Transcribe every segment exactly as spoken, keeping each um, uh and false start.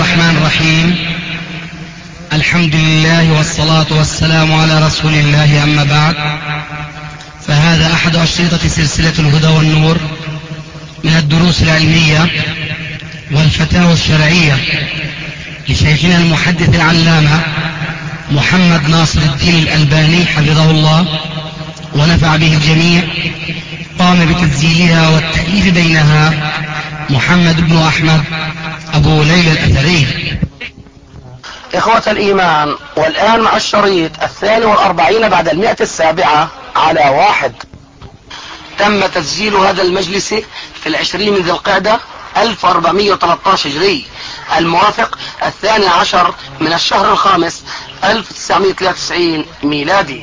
الرحمن الرحيم. الحمد لله والصلاة والسلام على رسول الله، أما بعد، فهذا أحد أشرطة سلسلة الهدى والنور من الدروس العلمية والفتاوى الشرعية لشيخنا المحدث العلامة محمد ناصر الدين الألباني حفظه الله ونفع به الجميع. قام بتسجيلها والتأليف بينها محمد بن أحمد أبو ليلى الأثري. إخوة الإيمان، والآن مع الشريط الثاني والأربعين بعد المئة السابعة على واحد. تم تسجيل هذا المجلس في العشرين من ذي القعدة ألف وأربعمائة وثلاثة عشر هجري، الموافق الثاني عشر من الشهر الخامس ألف وتسعمائة وثلاثة وتسعين ميلادي.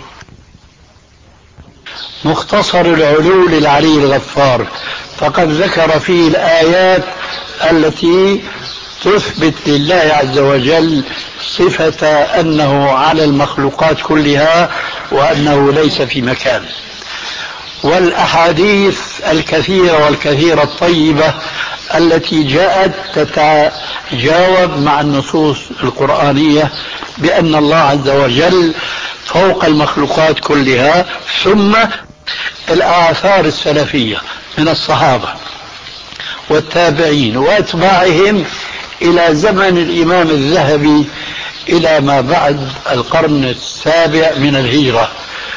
مختصر العلو للعلي الغفار، فقد ذكر فيه الآيات التي تثبت لله عز وجل صفة أنه على المخلوقات كلها وأنه ليس في مكان، والأحاديث الكثيرة والكثيرة الطيبة التي جاءت تتجاوب مع النصوص القرآنية بأن الله عز وجل فوق المخلوقات كلها، ثم الآثار السلفية من الصحابة والتابعين وأتباعهم إلى زمن الإمام الذهبي إلى ما بعد القرن السابع من الهجرة.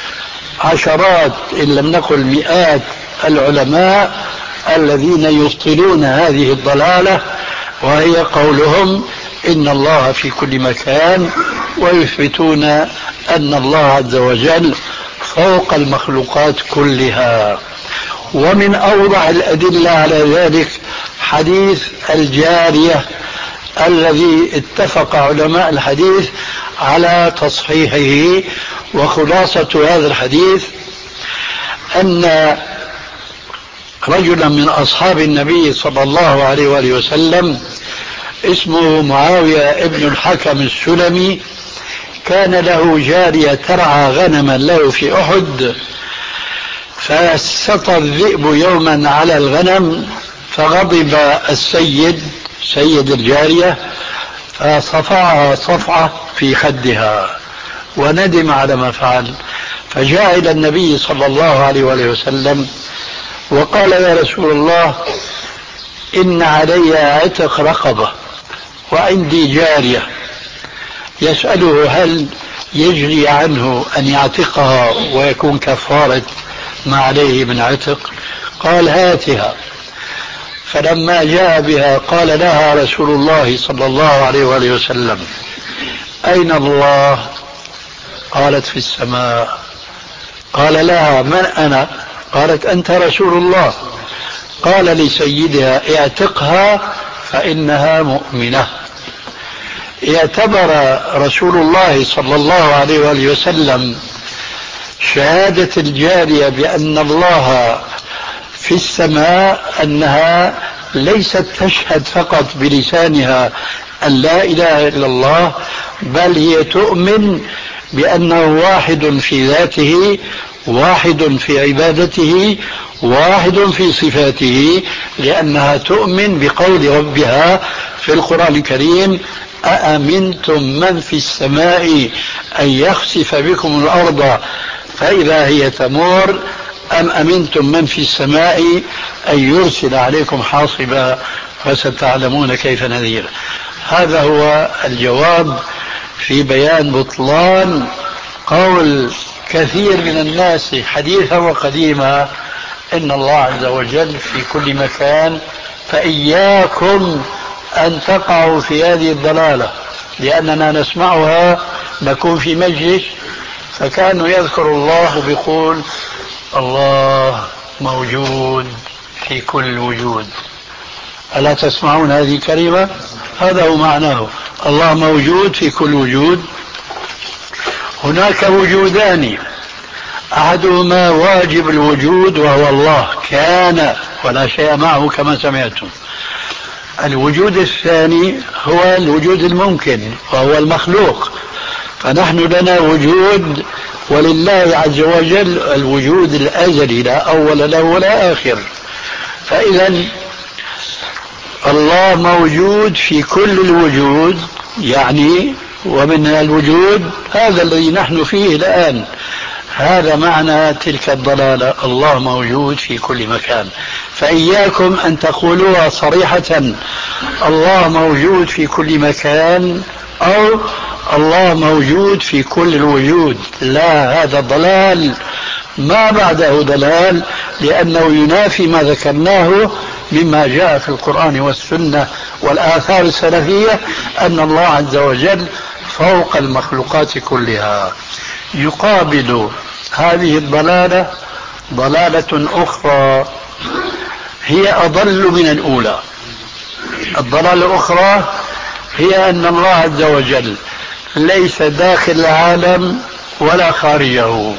عشرات إن لم نقل مئات العلماء الذين يبطلون هذه الضلالة، وهي قولهم إن الله في كل مكان، ويثبتون أن الله عز وجل فوق المخلوقات كلها. ومن أوضح الأدلة على ذلك حديث الجارية الذي اتفق علماء الحديث على تصحيحه. وخلاصة هذا الحديث أن رجلا من أصحاب النبي صلى الله عليه وآله وسلم اسمه معاوية ابن الحكم السلمي كان له جارية ترعى غنما له في أحد، فاستطى الذئب يوما على الغنم، فغضب السيد سيد الجارية فصفعها صفعة في خدها وندم على ما فعل، فجاء إلى النبي صلى الله عليه وآله وسلم وقال: يا رسول الله، إن علي عتق رقبة وعندي جارية. يسأله: هل يجري عنه أن يعتقها ويكون كفارة ما عليه من عتق؟ قال: هاتها. فلما جاء بها قال لها رسول الله صلى الله عليه وآله وسلم: أين الله؟ قالت: في السماء. قال لها: من أنا؟ قالت: أنت رسول الله. قال لسيدها: اعتقها فإنها مؤمنة. اعتبر رسول الله صلى الله عليه وآله وسلم شهادة الجارية بأن الله في السماء أنها ليست تشهد فقط بلسانها أن لا إله إلا الله، بل هي تؤمن بأنه واحد في ذاته، واحد في عبادته، واحد في صفاته، لأنها تؤمن بقول ربها في القرآن الكريم: أأمنتم من في السماء أن يخسف بكم الأرض فإذا هي تمور، أم أمنتم من في السماء أن يرسل عليكم حاصبا فستعلمون كيف نذير. هذا هو الجواب في بيان بطلان قول كثير من الناس حديثا وقديما إن الله عز وجل في كل مكان، فإياكم أن تقعوا في هذه الضلالة، لأننا نسمعها نكون في مجلس فكأنه يذكر الله بيقول: الله موجود في كل وجود. ألا تسمعون هذه الكلمة؟ هذا هو معناه، الله موجود في كل وجود. هناك وجودان، أحدهما واجب الوجود وهو الله كان ولا شيء معه كما سمعتم. الوجود الثاني هو الوجود الممكن وهو المخلوق. فنحن لنا وجود، ولله عز وجل الوجود الأزلي لا أول له ولا آخر. فإذا الله موجود في كل الوجود، يعني ومن الوجود هذا الذي نحن فيه الآن. هذا معنى تلك الضلالة، الله موجود في كل مكان. فإياكم أن تقولوها صريحة الله موجود في كل مكان أو الله موجود في كل الوجود. لا، هذا ضلال ما بعده ضلال، لأنه ينافي ما ذكرناه مما جاء في القرآن والسنة والآثار السلفية أن الله عز وجل فوق المخلوقات كلها. يقابل هذه الضلالة ضلالة أخرى هي أضل من الأولى. الضلالة الأخرى هي أن الله عز وجل ليس داخل العالم ولا خارجه.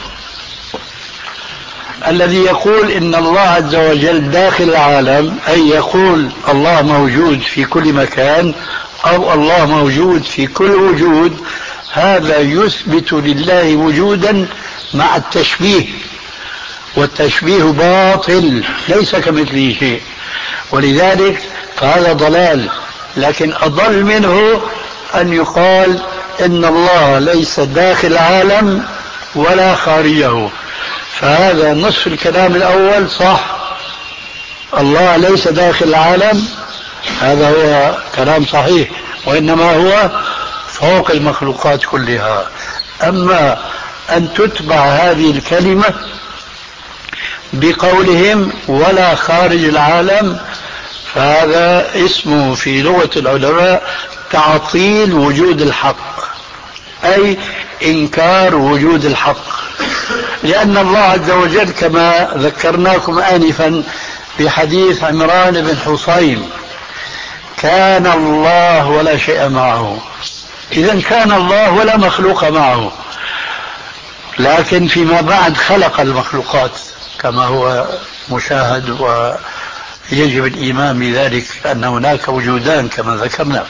الذي يقول إن الله عز وجل داخل العالم، أي يقول الله موجود في كل مكان أو الله موجود في كل وجود، هذا يثبت لله وجودا مع التشبيه، والتشبيه باطل ليس كمثله شيء، ولذلك فهذا ضلال. لكن أضل منه أن يقال إن الله ليس داخل العالم ولا خارجه، فهذا نصف الكلام الأول صح، الله ليس داخل العالم، هذا هو كلام صحيح، وإنما هو فوق المخلوقات كلها. أما أن تتبع هذه الكلمة بقولهم ولا خارج العالم، فهذا اسمه في لغة العلماء تعطيل وجود الحق، أي إنكار وجود الحق. لأن الله عز وجل كما ذكرناكم آنفا بحديث عمران بن حصين كان الله ولا شيء معه، إذن كان الله ولا مخلوق معه، لكن فيما بعد خلق المخلوقات كما هو مشاهد، ويجب الإيمان بذلك أن هناك وجودان كما ذكرنا.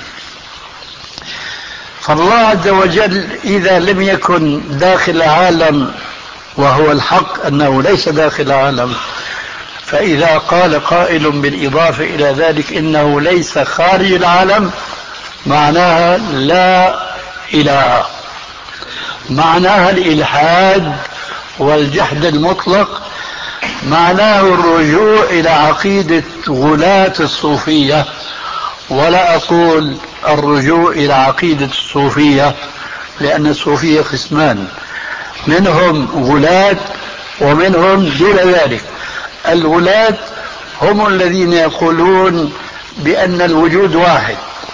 فالله عز وجل إذا لم يكن داخل العالم، وهو الحق أنه ليس داخل العالم، فإذا قال قائل بالإضافة إلى ذلك إنه ليس خارج العالم، معناها لا إله، معناها الإلحاد والجحد المطلق، معناه الرجوع إلى عقيدة غلاة الصوفية. ولا أقول الرجوع إلى عقيدة الصوفية، لأن الصوفية قسمان، منهم غلاة ومنهم دون ذلك. الغلاة هم الذين يقولون بأن الوجود واحد،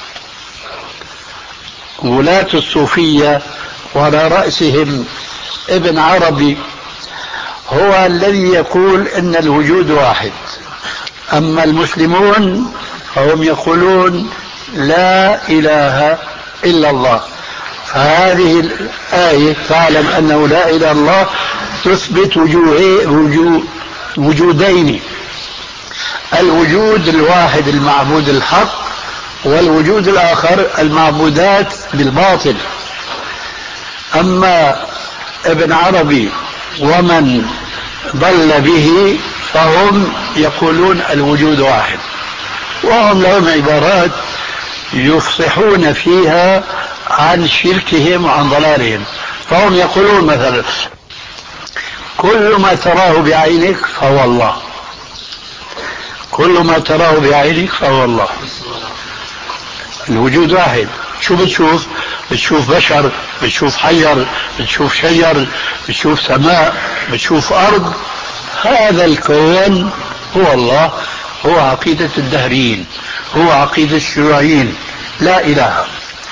غلاة الصوفية، وعلى رأسهم ابن عربي هو الذي يقول أن الوجود واحد. أما المسلمون فهم يقولون لا إله إلا الله. فهذه الآية تعلم أنه لا إله إلا الله تثبت وجود وجودين، الوجود الواحد المعبود الحق، والوجود الآخر المعبودات بالباطل. أما ابن عربي ومن ضل به فهم يقولون الوجود واحد، وهم لهم عبارات يفصحون فيها عن شركهم وعن ضلالهم. فهم يقولون مثلا كل ما تراه بعينك فهو الله، كل ما تراه بعينك فهو الله. الوجود واحد، شو بتشوف؟ بتشوف بشر، بتشوف حجر، بتشوف شجر، بتشوف سماء، بتشوف أرض، هذا الكون هو الله، هو عقيدة الدهريين، هو عقيدة الشيوعيين، لا إله.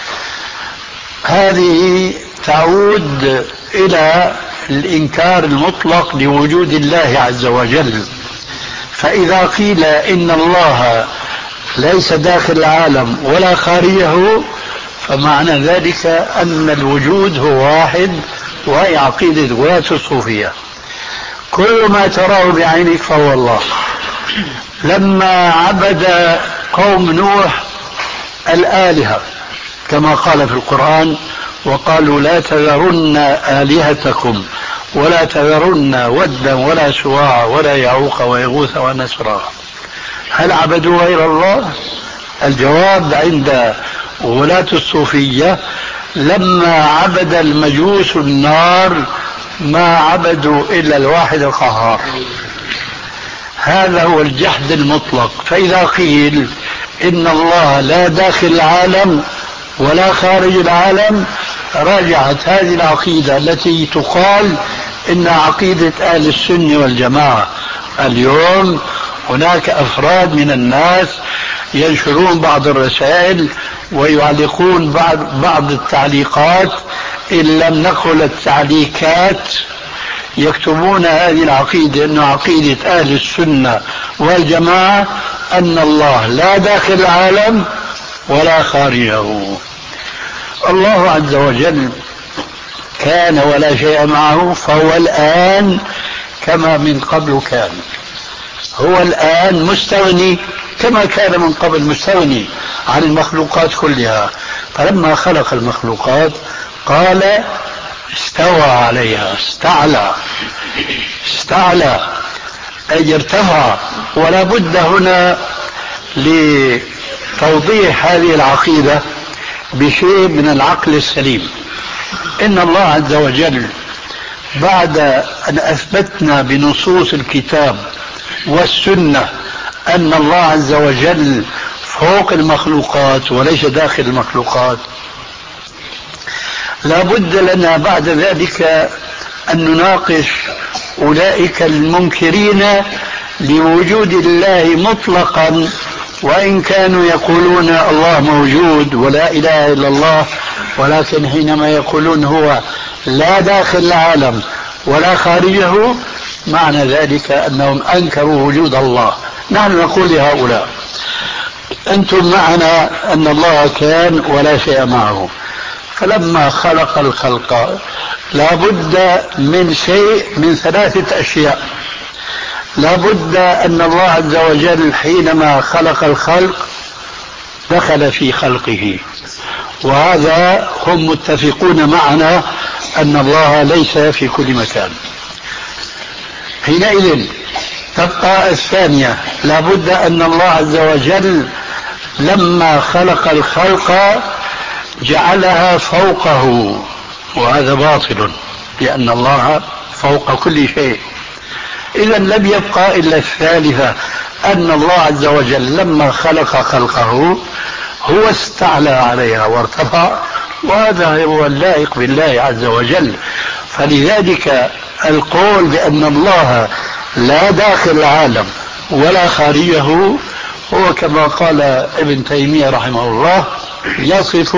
هذه تعود إلى الإنكار المطلق لوجود الله عز وجل. فإذا قيل إن الله ليس داخل العالم ولا خارجه، فمعنى ذلك أن الوجود هو واحد، وهي عقيدة غلاة الصوفية. كل ما تراه بعينك فهو الله. لما عبد قوم نوح الآلهة كما قال في القرآن وقالوا لا تذرن آلهتكم ولا تذرن ودا ولا سواع ولا يعوق ويغوث ونسرا، هل عبدوا غير الله؟ الجواب عند ولاة الصوفية لما عبد المجوس النار ما عبدوا إلا الواحد القهار. هذا هو الجحد المطلق. فإذا قيل إن الله لا داخل العالم ولا خارج العالم رجعت هذه العقيدة التي تقال إن عقيدة أهل السنة والجماعة. اليوم هناك أفراد من الناس ينشرون بعض الرسائل ويعلقون بعض, بعض التعليقات إن لم نقل التعليقات، يكتبون هذه العقيدة أنه عقيدة أهل السنة والجماعة أن الله لا داخل العالم ولا خارجه. الله عز وجل كان ولا شيء معه، فهو الآن كما من قبل كان. هو الآن مستغني كما كان من قبل مستغني عن المخلوقات كلها. فلما خلق المخلوقات قال استوى عليها، استعلى استعلى أي ارتفع. ولا بد هنا لتوضيح هذه العقيدة بشيء من العقل السليم. إن الله عز وجل بعد أن أثبتنا بنصوص الكتاب والسنة أن الله عز وجل فوق المخلوقات وليس داخل المخلوقات، لا بد لنا بعد ذلك أن نناقش أولئك المنكرين لوجود الله مطلقا، وإن كانوا يقولون الله موجود ولا إله إلا الله، ولكن حينما يقولون هو لا داخل العالم ولا خارجه معنى ذلك أنهم أنكروا وجود الله. نحن نقول لهؤلاء أنتم معنا أن الله كان ولا شيء معه، فلما خلق الخلق لا بد من شيء من ثلاثة أشياء. لا بد أن الله عز وجل حينما خلق الخلق دخل في خلقه، وهذا هم متفقون معنا أن الله ليس في كل مكان. حينئذ تبقى الثانية، لا بد أن الله عز وجل لما خلق الخلق جعلها فوقه، وهذا باطل لأن الله فوق كل شيء. إذا لم يبقى إلا الثالثة، أن الله عز وجل لما خلق خلقه هو استعلى عليها وارتفع، وهذا هو اللائق بالله عز وجل. فلذلك القول بأن الله لا داخل العالم ولا خارجه هو كما قال ابن تيمية رحمه الله يصف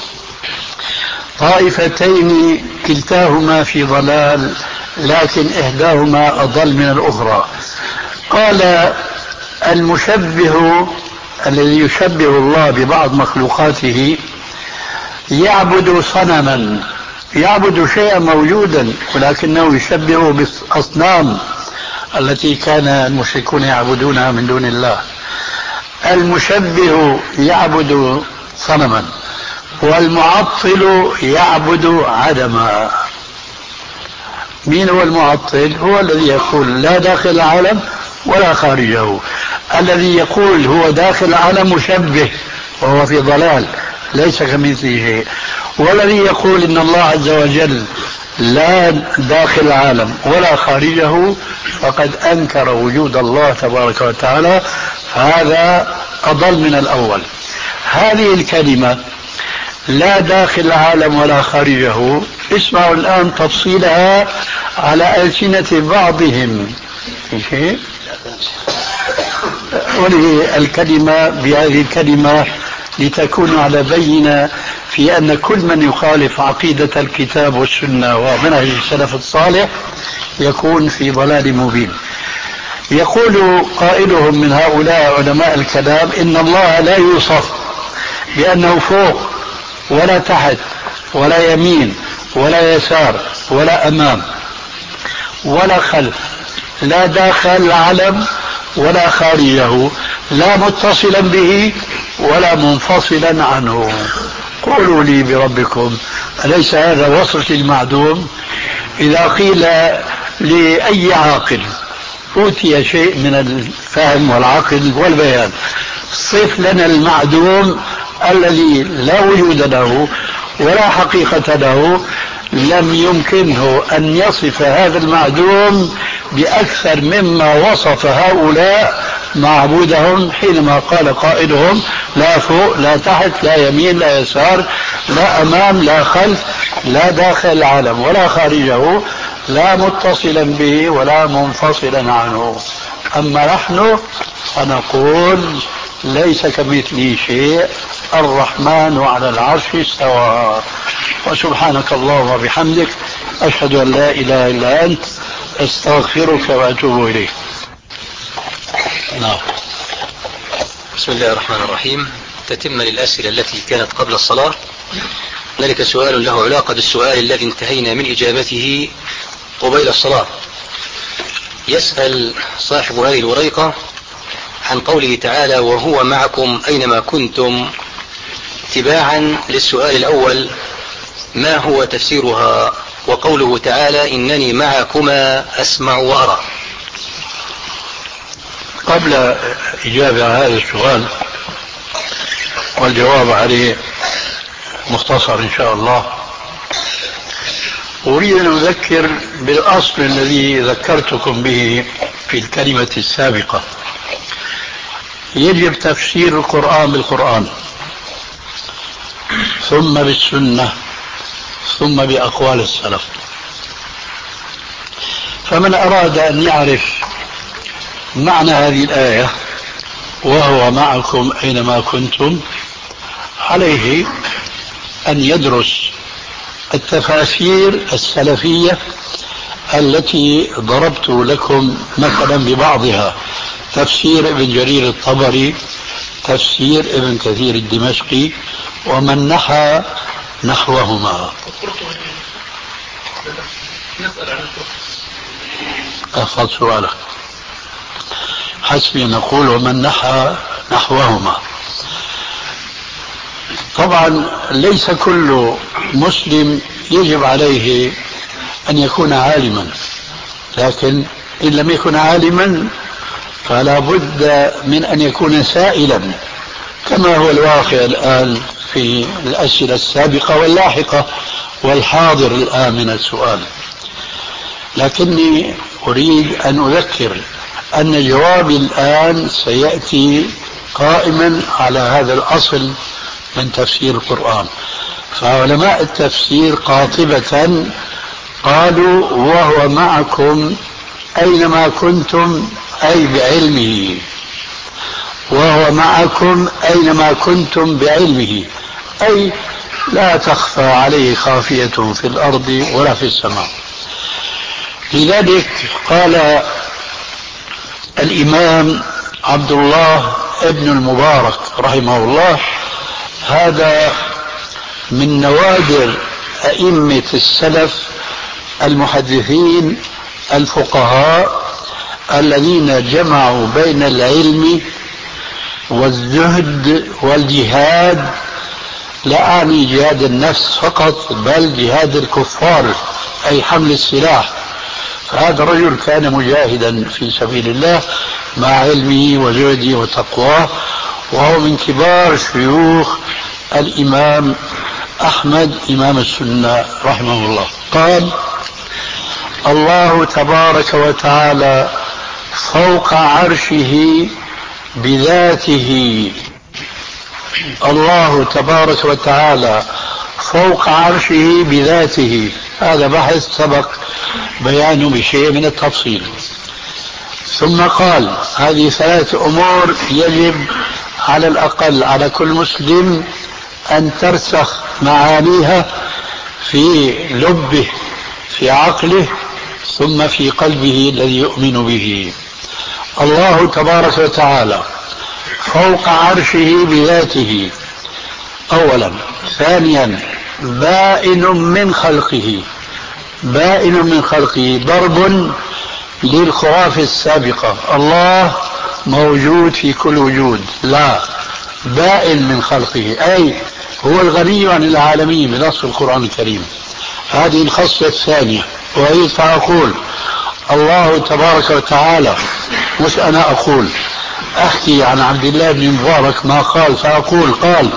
طائفتين كلتاهما في ضلال لكن إحداهما أضل من الأخرى. قال المشبه الذي يشبه الله ببعض مخلوقاته يعبد صنما، يعبد شيئا موجودا ولكنه يشبهه بالأصنام التي كان المشركون يعبدونها من دون الله. المشبه يعبد صنما والمعطل يعبد عدما. مين هو المعطل؟ هو الذي يقول لا داخل العالم ولا خارجه. الذي يقول هو داخل العالم مشبه وهو في ضلال ليس كمثله شيء. والذي يقول إن الله عز وجل لا داخل العالم ولا خارجه فقد أنكر وجود الله تبارك وتعالى، فهذا أضل من الأول. هذه الكلمة لا داخل العالم ولا خارجه اسمعوا الآن تفصيلها على ألسنة بعضهم. وله الكلمة بهذه الكلمة لتكون على بينة في أن كل من يخالف عقيدة الكتاب والسنة ومنهج السلف الصالح يكون في ضلال مبين. يقول قائلهم من هؤلاء علماء الكلام إن الله لا يوصف بأنه فوق ولا تحت ولا يمين ولا يسار ولا أمام ولا خلف، لا داخل العالم ولا خارجه، لا متصلا به ولا منفصلا عنه. قولوا لي بربكم أليس هذا وصف للمعدوم؟ إذا قيل لأي عاقل أوتي شيء من الفهم والعقل والبيان. صف لنا المعدوم الذي لا وجود له ولا حقيقة له، لم يمكنه أن يصف هذا المعدوم بأكثر مما وصف هؤلاء معبودهم حينما قال قائلهم لا فوق لا تحت لا يمين لا يسار لا أمام لا خلف لا داخل العالم ولا خارجه لا متصلا به ولا منفصلا عنه. أما نحن فنقول ليس كمثله شيء، الرحمن على العرش استوى. وسبحانك اللهم وبحمدك أشهد أن لا إله إلا أنت أستغفرك وأتوب إليك. نعم. بسم الله الرحمن الرحيم. تتم للأسئلة التي كانت قبل الصلاة. ذلك سؤال له علاقة بالسؤال الذي انتهينا من إجابته قبيل الصلاة. يسأل صاحب هذه الوريقة عن قوله تعالى وهو معكم أينما كنتم، تباعا للسؤال الأول ما هو تفسيرها وقوله تعالى إنني معكما أسمع وأرى؟ قبل إجابة على هذا السؤال والجواب عليه مختصر إن شاء الله، أريد أن أذكر بالأصل الذي ذكرتكم به في الكلمة السابقة. يجب تفسير القرآن بالقرآن، ثم بالسنة، ثم بأقوال السلف. فمن أراد أن يعرف معنى هذه الآية وهو معكم أينما كنتم، عليه أن يدرس التفاسير السلفية التي ضربت لكم مثلا ببعضها: تفسير ابن جرير الطبري، تفسير ابن كثير الدمشقي، ومن نحى نحوهما. أفضل سؤالك. حسبي نقول ومن نحى نحوهما. طبعا ليس كل مسلم يجب عليه أن يكون عالما، لكن إن لم يكن عالما فلا بد من أن يكون سائلا، كما هو الواقع الآن في الأسئلة السابقة واللاحقة والحاضر الآن من السؤال. لكني أريد أن أذكر أن جوابي الآن سيأتي قائما على هذا الأصل من تفسير القرآن. فعلماء التفسير قاطبة قالوا وهو معكم أينما كنتم، أي بعلمه، وهو معكم أينما كنتم بعلمه، أي لا تخفى عليه خافية في الأرض ولا في السماء. لذلك قال الإمام عبد الله ابن المبارك رحمه الله، هذا من نوادر أئمة السلف المحدثين الفقهاء الذين جمعوا بين العلم والزهد والجهاد، لا أعني جهاد النفس فقط بل جهاد الكفار أي حمل السلاح. فهذا الرجل كان مجاهدا في سبيل الله مع علمه وزهده وتقواه، وهو من كبار شيوخ الإمام أحمد إمام السنة رحمه الله. قال الله تبارك وتعالى فوق عرشه بذاته. الله تبارك وتعالى فوق عرشه بذاته، هذا بحث سبق بيانه بشيء من التفصيل. ثم قال هذه ثلاث أمور يجب على الأقل على كل مسلم أن ترسخ معانيها في لبه في عقله ثم في قلبه الذي يؤمن به. الله تبارك وتعالى فوق عرشه بذاته أولا. ثانيا بائن من خلقه، بائن من خلقه، ضرب للخرافة السابقة الله موجود في كل وجود، لا، بائن من خلقه أي هو الغني عن العالمين بنص القرآن الكريم. هذه الخصلة الثانية. وإذ فأقول الله تبارك وتعالى، مش أنا أقول، أحكي عن عبد الله بن مبارك ما قال فأقول قال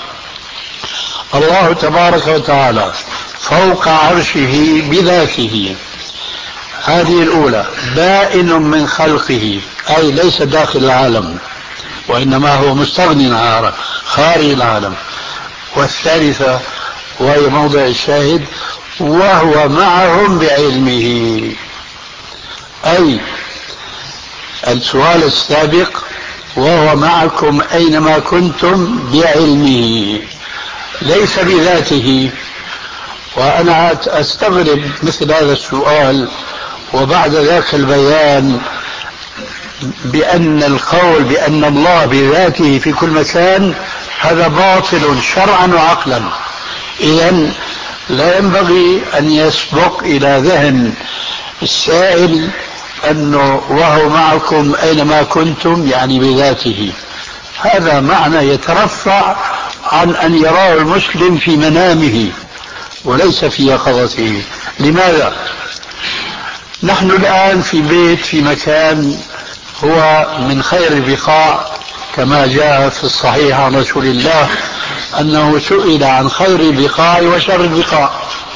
الله تبارك وتعالى فوق عرشه بذاته، هذه الأولى، بائن من خلقه، أي ليس داخل العالم وإنما هو مستغني عن خارج العالم. والثالثة وهي موضع الشاهد، وهو معهم بعلمه، أي السؤال السابق وهو معكم أينما كنتم بعلمه ليس بذاته. وأنا أستغرب مثل هذا السؤال وبعد ذاك البيان بأن القول بأن الله بذاته في كل مكان هذا باطل شرعا وعقلا. إذن لا ينبغي أن يسبق إلى ذهن السائل أنه وهو معكم أينما كنتم يعني بذاته، هذا معنى يترفع عن أن يراه المسلم في منامه وليس في يقظته. لماذا؟ نحن الآن في بيت في مكان هو من خير البقاع، كما جاء في الصحيح عن رسول الله أنه سئل عن خير البقاع وشر البقاع،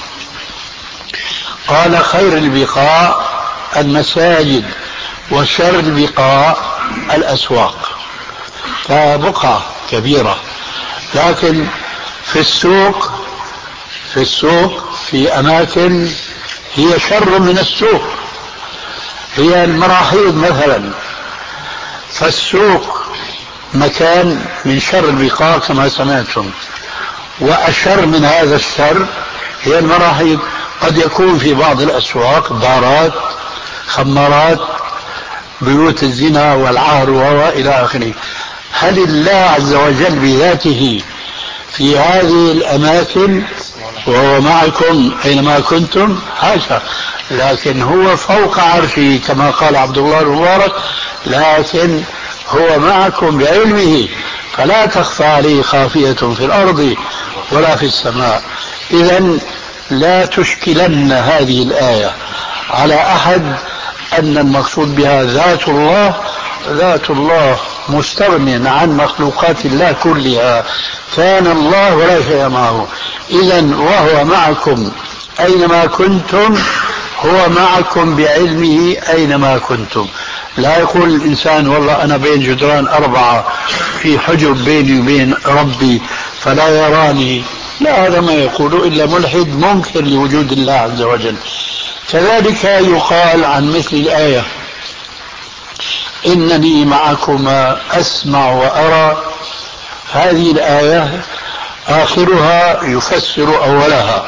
قال خير البقاع المساجد وشر البقاع الأسواق. فبقعة كبيرة، لكن في السوق في السوق في أماكن هي شر من السوق، هي المراحيض مثلا، فالسوق مكان من شر البقاع كما سمعتم، وأشر من هذا الشر هي المراحيض. قد يكون في بعض الأسواق دارات، خمارات، بيوت الزنا والعار وإلى آخره. هل الله عز وجل بذاته في هذه الأماكن وهو معكم أينما كنتم؟ حاشا، لكن هو فوق عرشه كما قال عبد الله المبارك، لكن هو معكم بعلمه فلا تخفى عليه خافية في الأرض ولا في السماء. إذن لا تشكلن هذه الآية على أحد أن المقصود بها ذات الله. ذات الله مستغن عن مخلوقات الله كلها، كان الله ولا شيء معه. إذن وهو معكم أينما كنتم، هو معكم بعلمه أينما كنتم. لا يقول الإنسان والله أنا بين جدران أربعة في حجب بيني وبين ربي فلا يراني، لا، هذا ما يقوله إلا ملحد منكر لوجود الله عز وجل. كذلك يقال عن مثل الآية إنني معكما أسمع وأرى، هذه الآية آخرها يفسر أولها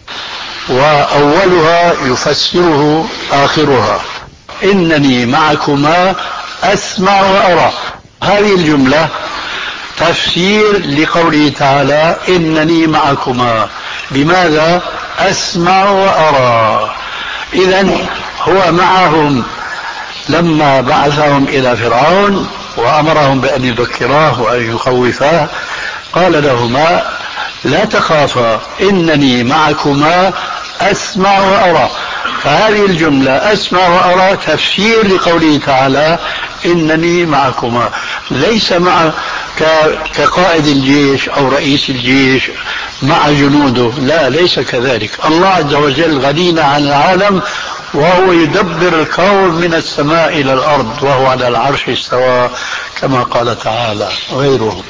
وأولها يفسره آخرها. إنني معكما أسمع وأرى، هذه الجملة تفسير لقوله تعالى إنني معكما. لماذا أسمع وأرى؟ إذن هو معهم لما بعثهم إلى فرعون وأمرهم بأن يذكراه وأن يخوفاه، قال لهما لا تخافا إنني معكما أسمع وأرى. فهذه الجملة أسمع وأرى تفسير لقوله تعالى إنني معكما، ليس مع كقائد الجيش أو رئيس الجيش مع جنوده، لا، ليس كذلك. الله عز وجل غنينا عن العالم وهو يدبر الكون من السماء إلى الأرض وهو على العرش استوى كما قال تعالى غيره.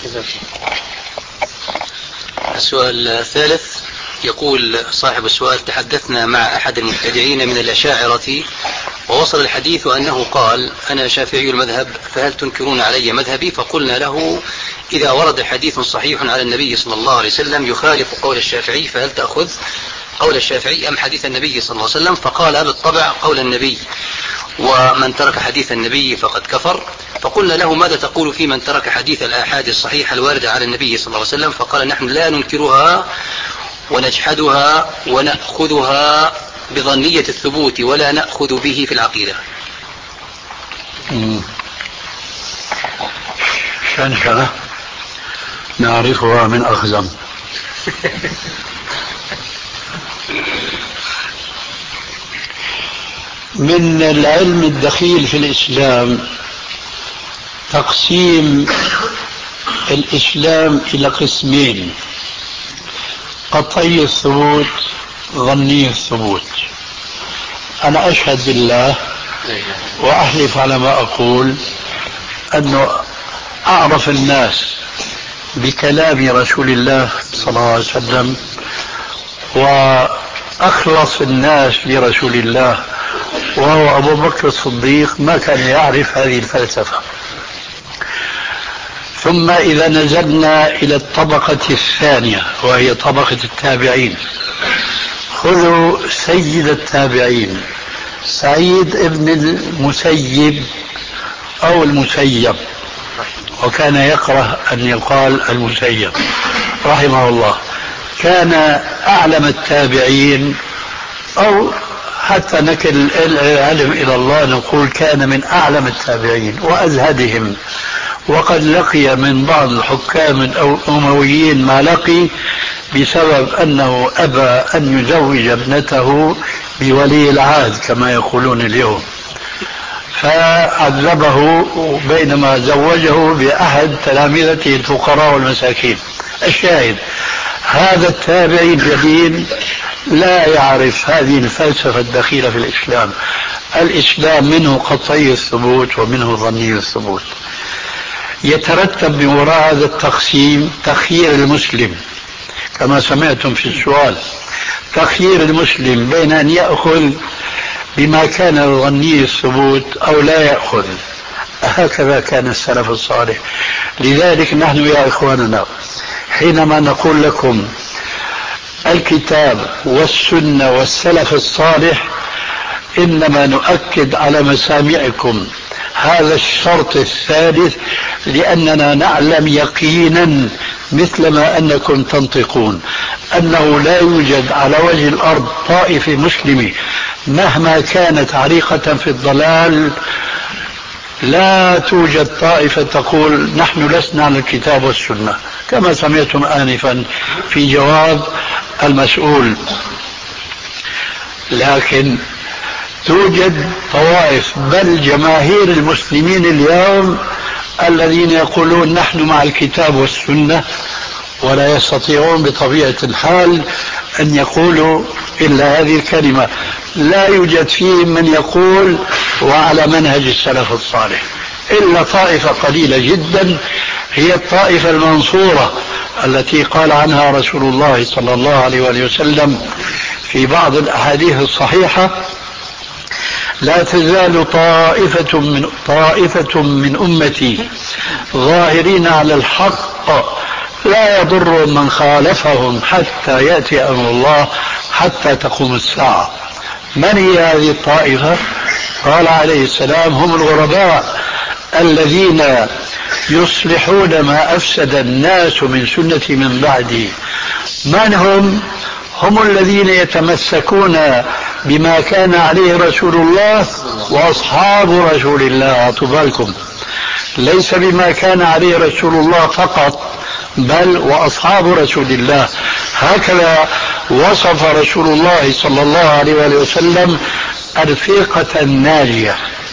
السؤال الثالث يقول صاحب السؤال تحدثنا مع أحد المبتدعين من الأشاعرة ووصل الحديث أنه قال أنا شافعي المذهب فهل تنكرون علي مذهبي؟ فقلنا له إذا ورد حديث صحيح على النبي صلى الله عليه وسلم يخالف قول الشافعي فهل تأخذ قول الشافعي أم حديث النبي صلى الله عليه وسلم؟ فقال بالطبع قول النبي، ومن ترك حديث النبي فقد كفر. فقلنا له ماذا تقول في من ترك حديث الآحاد الصحيحة الواردة على النبي صلى الله عليه وسلم؟ فقال نحن لا ننكرها ونجحدها ونأخذها بظنية الثبوت ولا نأخذ به في العقيدة. شنشنة نعرفها من أخزم. من العلم الدخيل في الإسلام تقسيم الإسلام إلى قسمين: قطعي الثبوت، ظني الثبوت. أنا أشهد بالله وأحلف على ما أقول أنه أعرف الناس بكلام رسول الله صلى الله عليه وسلم وأخلص الناس لرسول الله وهو أبو بكر الصديق ما كان يعرف هذه الفلسفة. ثم إذا نزلنا إلى الطبقة الثانية وهي طبقة التابعين، خذوا سيد التابعين سعيد ابن المسيب أو المسيب، وكان يكره أن يقال المسيب رحمه الله، كان أعلم التابعين، أو حتى نكل العلم إلى الله نقول كان من أعلم التابعين وأزهدهم، وقد لقي من بعض الحكام الأمويين ما لقي بسبب أنه أبى أن يزوج ابنته بولي العهد كما يقولون اليوم، فعذبه بينما زوجه بأحد تلامذته الفقراء والمساكين. الشاهد هذا التابعي الجليل لا يعرف هذه الفلسفة الدخيلة في الإسلام. الإسلام منه قطعي الثبوت ومنه ظني الثبوت. يترتب من وراء هذا التقسيم تخيير المسلم كما سمعتم في السؤال، تخيير المسلم بين أن يأخذ بما كان ظني الثبوت أو لا يأخذ. هكذا كان السلف الصالح. لذلك نحن يا إخواننا حينما نقول لكم الكتاب والسنة والسلف الصالح إنما نؤكد على مسامعكم هذا الشرط الثالث، لأننا نعلم يقينا مثلما أنكم تنطقون أنه لا يوجد على وجه الأرض طائفة مسلمة مهما كانت عريقة في الضلال، لا توجد طائفة تقول نحن لسنا على الكتاب والسنة كما سمعتم آنفا في جواب المسؤول. لكن توجد طوائف بل جماهير المسلمين اليوم الذين يقولون نحن مع الكتاب والسنة، ولا يستطيعون بطبيعة الحال أن يقولوا إلا هذه الكلمة. لا يوجد فيهم من يقول وعلى منهج السلف الصالح إلا طائفة قليلة جدا، هي الطائفة المنصورة التي قال عنها رسول الله صلى الله عليه وآله وسلم في بعض الأحاديث الصحيحة: لا تزال طائفة من طائفة من أمتي ظاهرين على الحق لا يضر من خالفهم حتى يأتي أمر الله حتى تقوم الساعة. من هي هذه الطائفة؟ قال عليه السلام: هم الغرباء الذين يصلحون ما أفسد الناس من سنة من بعدي. من هم؟ هم الذين يتمسكون بما كان عليه رسول الله وأصحاب رسول الله. أعطوا بالكم، ليس بما كان عليه رسول الله فقط بل وأصحاب رسول الله. هكذا وصف رسول الله صلى الله عليه وسلم الفرقة الناجية.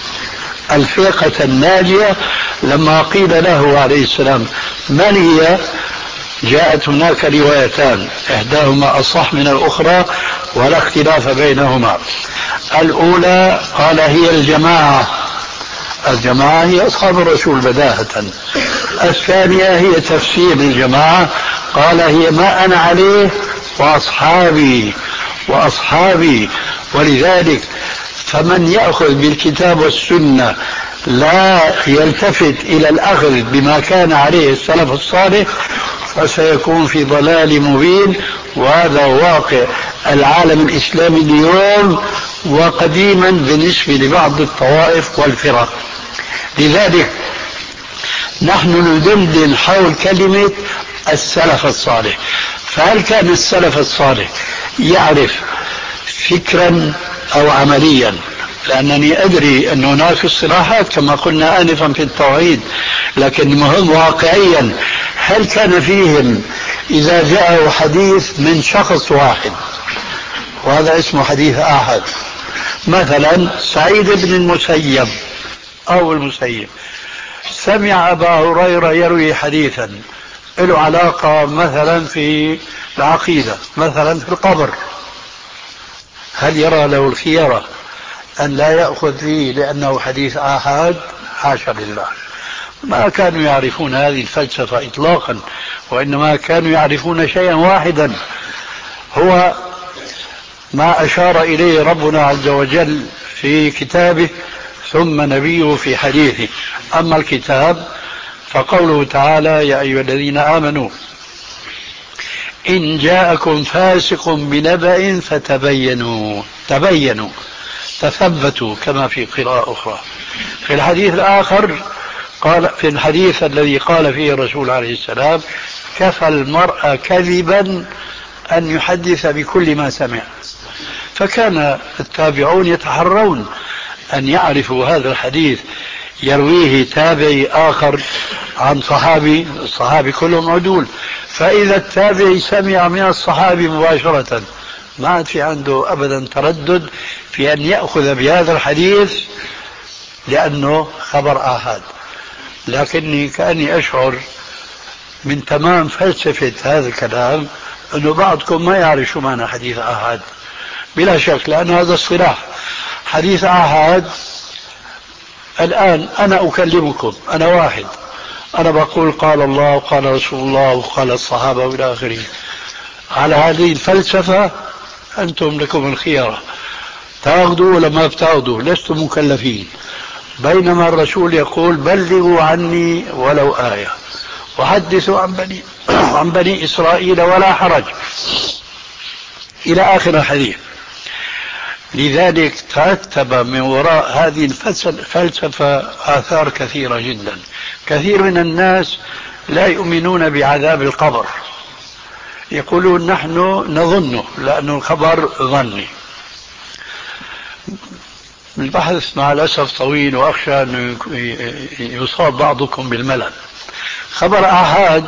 الفرقة الناجية لما قيل له عليه السلام من هي؟ جاءت هناك روايتان إحداهما أصح من الأخرى ولا اختلاف بينهما. الأولى قال هي الجماعة، الجماعة هي أصحاب الرسول بداهة. الثانية هي تفسير الجماعة، قال هي ما أنا عليه وأصحابي وأصحابي. ولذلك فمن يأخذ بالكتاب والسنة لا يلتفت إلى الأخذ بما كان عليه السلف الصالح فسيكون في ضلال مبين. وهذا واقع العالم الإسلامي اليوم وقديما بالنسبة لبعض الطوائف والفرق. لذلك نحن ندندن حول كلمة السلف الصالح. فهل كان السلف الصالح يعرف فكرا أو عمليا؟ لأنني أدري أن هناك اصطلاحات كما قلنا آنفا في التوحيد، لكن المهم واقعيا هل كان فيهم إذا جاءه حديث من شخص واحد وهذا اسمه حديث آحاد مثلا سعيد بن المسيب أو المسيب سمع أبا هريرة يروي حديثا له علاقة مثلا في العقيدة، مثلا في القبر، هل يرى له الخيرة أن لا يأخذ فيه لأنه حديث آحاد؟ حاشا لله، ما كانوا يعرفون هذه الفلسفة إطلاقا، وإنما كانوا يعرفون شيئا واحدا هو ما أشار إليه ربنا عز وجل في كتابه ثم نبيه في حديثه. أما الكتاب فقوله تعالى: يا أيها الذين آمنوا إن جاءكم فاسق بنبأ فتبينوا، تبينوا تثبتوا كما في قراءة أخرى. في الحديث الآخر قال، في الحديث الذي قال فيه الرسول عليه السلام: كفى المرء كذبا أن يحدث بكل ما سمع. فكان التابعون يتحرون أن يعرفوا هذا الحديث يرويه تابعي آخر عن صحابي، الصحابي كلهم عدول، فإذا التابعي سمع من الصحابي مباشرة ما عاد في عنده أبدا تردد في أن يأخذ بهذا الحديث لأنه خبر آحاد. لكني كأني أشعر من تمام فلسفة هذا الكلام أنه بعضكم ما يعرف شو معنى حديث آحاد، بلا شك، لأن هذا الصلاح حديث آحاد. الآن أنا أكلمكم، أنا واحد، أنا بقول قال الله وقال رسول الله وقال الصحابة وإلى آخره، على هذه الفلسفة أنتم لكم الخيارة، تأخذوا ولا ما بتأخذوا، لستم مكلفين. بينما الرسول يقول: بلغوا عني ولو آية وحدثوا عن بني عن بني إسرائيل ولا حرج، إلى آخر الحديث. لذلك ترتب من وراء هذه الفلسفة آثار كثيرة جدا. كثير من الناس لا يؤمنون بعذاب القبر، يقولون نحن نظنه لأن الخبر ظني. البحث مع الأسف طويل وأخشى أن يصاب بعضكم بالملل. خبر آحاد،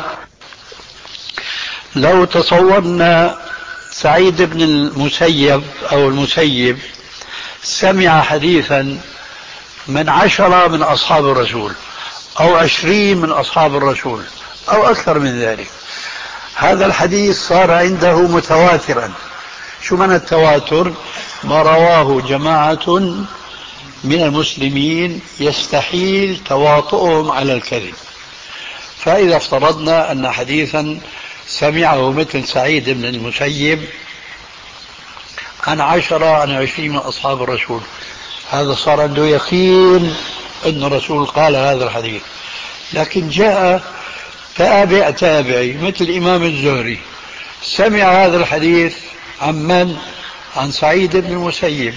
لو تصورنا سعيد بن المسيب أو المسيب سمع حديثا من عشرة من أصحاب الرسول أو عشرين من أصحاب الرسول أو أكثر من ذلك، هذا الحديث صار عنده متواترا. شو معنى التواتر؟ ما رواه جماعة من المسلمين يستحيل تواطؤهم على الكذب. فإذا افترضنا أن حديثا سمعه مثل سعيد بن المسيب عن عشرة عن عشرين من أصحاب الرسول، هذا صار عنده يقين أن الرسول قال هذا الحديث. لكن جاء تابع تابعي مثل الإمام الزهري سمع هذا الحديث عن من؟ عن سعيد بن المسيب.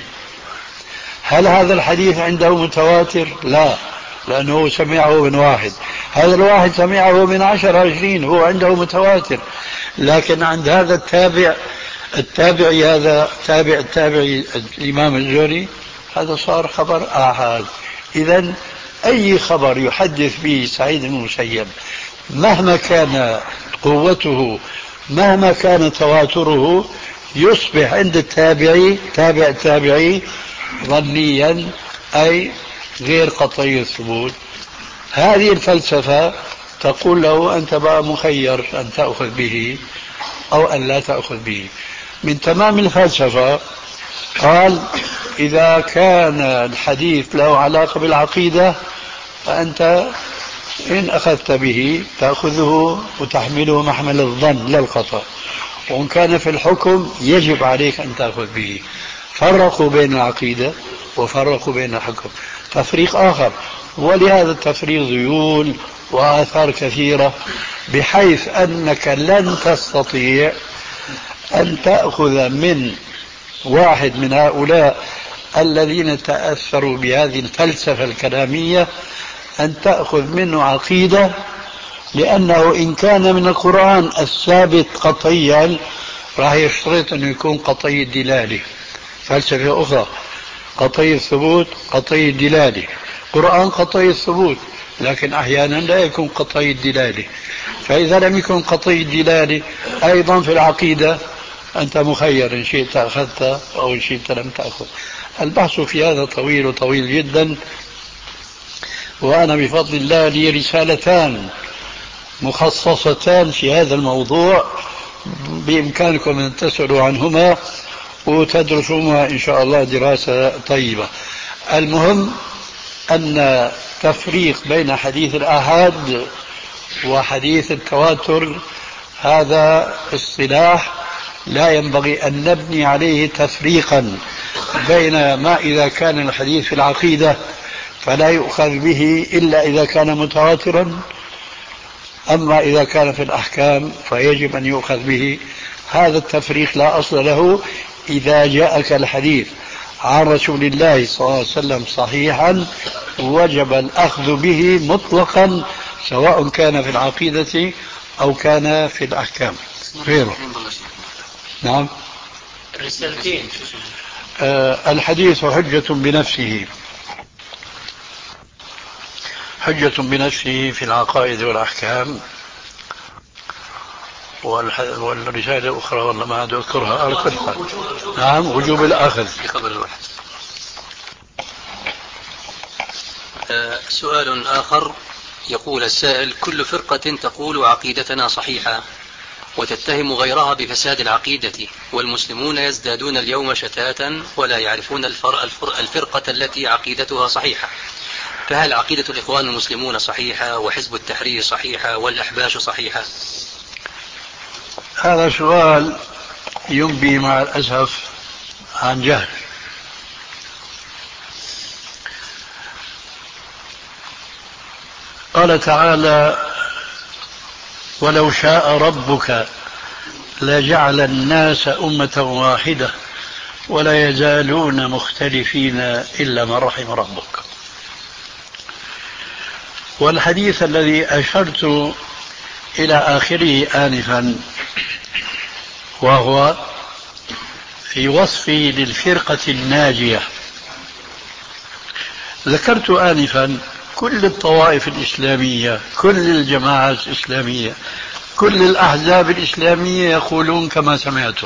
هل هذا الحديث عنده متواتر؟ لا، لأنه سمعه من واحد، هذا الواحد سمعه من عشر عشرين، هو عنده متواتر. لكن عند هذا التابع التابعي، هذا تابع التابعي الإمام الزهري، هذا صار خبر آحاد. إذن أي خبر يحدث به سعيد بن المسيب مهما كان قوته، مهما كان تواتره، يصبح عند التابعي تابع التابعي ظنيا، أي غير قطعي الثبوت. هذه الفلسفة تقول له أنت بقى مخير أن تأخذ به أو أن لا تأخذ به. من تمام الفلسفة قال: إذا كان الحديث له علاقة بالعقيدة فأنت إن أخذت به تأخذه وتحمله محمل الظن لا الخطأ، وإن كان في الحكم يجب عليك أن تأخذ به. فرقوا بين العقيدة وفرقوا بين الحكم تفريق آخر، ولهذا التفريق ذيول وآثار كثيرة، بحيث أنك لن تستطيع أن تأخذ من واحد من هؤلاء الذين تأثروا بهذه الفلسفة الكلامية أن تأخذ منه عقيدة، لأنه إن كان من القرآن الثابت قطعيا راح يشترط أن يكون قطعي الدلالة. فلسفة أخرى قطعي الثبوت قطعي الدلالة، قرآن قطعي الثبوت لكن أحيانا لا يكون قطعي الدلالة. فإذا لم يكن قطعي الدلالة أيضا في العقيدة أنت مخير، إن شئت أخذت أو إن شئت لم تأخذ. البحث في هذا طويل وطويل جدا، وأنا بفضل الله لي رسالتان مخصصتان في هذا الموضوع بإمكانكم أن تسألوا عنهما وتدرسوها إن شاء الله دراسة طيبة. المهم أن تفريق بين حديث الآحاد وحديث التواتر هذا اصطلاح لا ينبغي أن نبني عليه تفريقا بين ما إذا كان الحديث في العقيدة فلا يؤخذ به إلا إذا كان متواترا، أما إذا كان في الأحكام فيجب أن يؤخذ به. هذا التفريق لا أصل له. إذا جاءك الحديث عن رسول الله صلى الله عليه وسلم صحيحا وجب الأخذ به مطلقا، سواء كان في العقيدة أو كان في الأحكام غيره. نعم. الرسالتين. آه الحديث حجة بنفسه، حجة بنفسه في العقائد والأحكام. والرسالة الأخرى والله ما عاد أذكرها. نعم، وجوب الأخذ في خبر الواحد. آه سؤال آخر يقول السائل: كل فرقة تقول عقيدتنا صحيحة وتتهم غيرها بفساد العقيدة، والمسلمون يزدادون اليوم شتاتا ولا يعرفون الفر... الفر... الفرقة التي عقيدتها صحيحة، فهل عقيدة الإخوان المسلمون صحيحة وحزب التحرير صحيحة والأحباش صحيحة؟ هذا سؤال ينبي مع الأسف عن جهل. قال تعالى: ولو شاء ربك لجعل الناس أمة واحدة ولا يزالون مختلفين إلا من رحم ربك. والحديث الذي أشرت إلى آخره آنفا وهو في وصفي للفرقة الناجية، ذكرت آنفا كل الطوائف الإسلامية، كل الجماعات الإسلامية، كل الأحزاب الإسلامية يقولون كما سمعتم: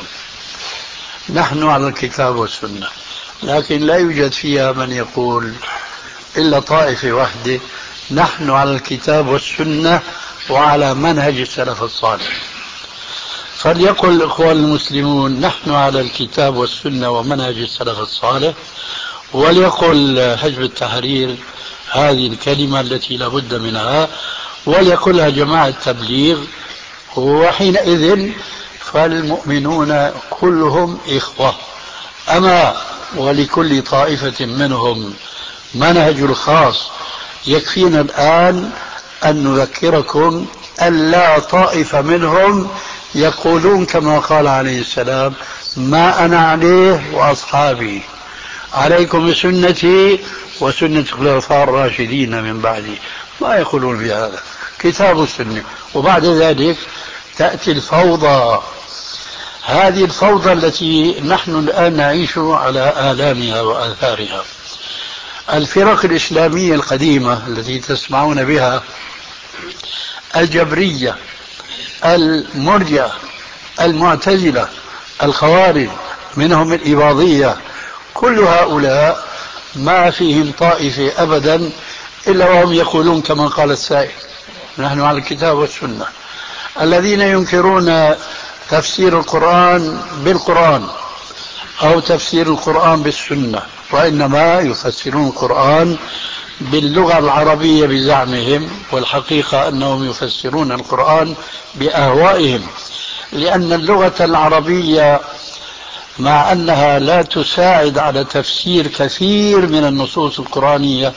نحن على الكتاب والسنة، لكن لا يوجد فيها من يقول إلا طائفة واحدة: نحن على الكتاب والسنة وعلى منهج السلف الصالح. فليقل الإخوان المسلمون: نحن على الكتاب والسنة ومنهج السلف الصالح، وليقل حزب التحرير هذه الكلمة التي لا بد منها، وليقلها جماعة التبليغ، وحينئذ فالمؤمنون كلهم إخوة. أما ولكل طائفة منهم منهج الخاص، يكفينا الآن أن نذكركم أن لا طائفة منهم يقولون كما قال عليه السلام: ما أنا عليه وأصحابي، عليكم بسنتي وسنة الخلفاء الراشدين من بعدي. ما يقولون بهذا، كتاب السنة. وبعد ذلك تأتي الفوضى، هذه الفوضى التي نحن الآن نعيش على آلامها وآثارها. الفرق الإسلامية القديمة التي تسمعون بها، الجبرية، المرجئة، المعتزلة، الخوارج، منهم الإباضية، كل هؤلاء ما فيهم طائفة أبدا إلا وهم يقولون كما قال السائل: نحن على الكتاب والسنة. الذين ينكرون تفسير القرآن بالقرآن أو تفسير القرآن بالسنة، وإنما يفسرون القرآن باللغة العربية بزعمهم، والحقيقة أنهم يفسرون القرآن بأهوائهم، لأن اللغة العربية مع أنها لا تساعد على تفسير كثير من النصوص القرآنية،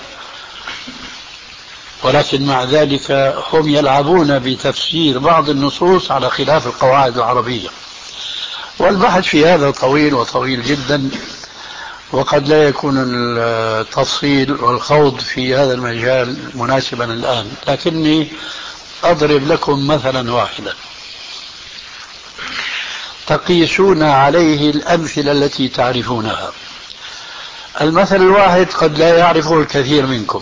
ولكن مع ذلك هم يلعبون بتفسير بعض النصوص على خلاف القواعد العربية. والبحث في هذا طويل وطويل جدا، وقد لا يكون التفصيل والخوض في هذا المجال مناسبا الآن، لكني أضرب لكم مثلا واحدا تقيسون عليه الأمثلة التي تعرفونها. المثل الواحد قد لا يعرفه الكثير منكم.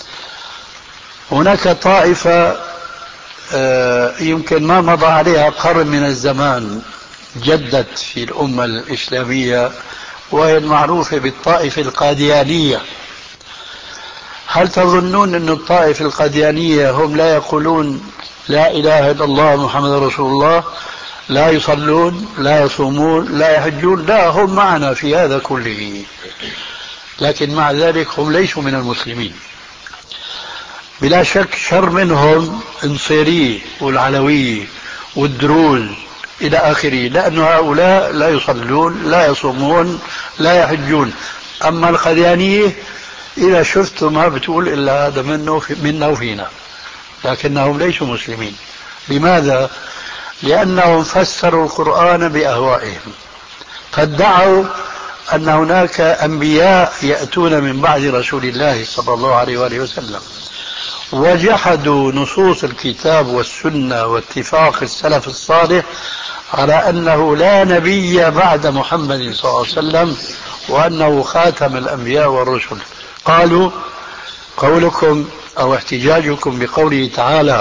هناك طائفة يمكن ما مضى عليها قرن من الزمان جدت في الأمة الإسلامية وهي المعروفة بالطائفة القاديانية. هل تظنون أن الطائفة القاديانية هم لا يقولون لا إله إلا الله محمد رسول الله، لا يصلون، لا يصومون، لا يحجون؟ لا، هم معنا في هذا كله، لكن مع ذلك هم ليسوا من المسلمين. بلا شك شر منهم النصيرية والعلوية والدروز إلى آخره، لأن هؤلاء لا يصلون، لا يصومون، لا يحجون. أما القاديانية إذا شفتوا ما بتقول إلا هذا منه منا وفينا، لكنهم ليسوا مسلمين. لماذا؟ لأنهم فسروا القرآن بأهوائهم، فادعوا أن هناك أنبياء يأتون من بعد رسول الله صلى الله عليه وآله وسلم، وجحدوا نصوص الكتاب والسنة واتفاق السلف الصالح على أنه لا نبي بعد محمد صلى الله عليه وسلم، وأنه خاتم الأنبياء والرسل. قالوا قولكم أو احتجاجكم بقوله تعالى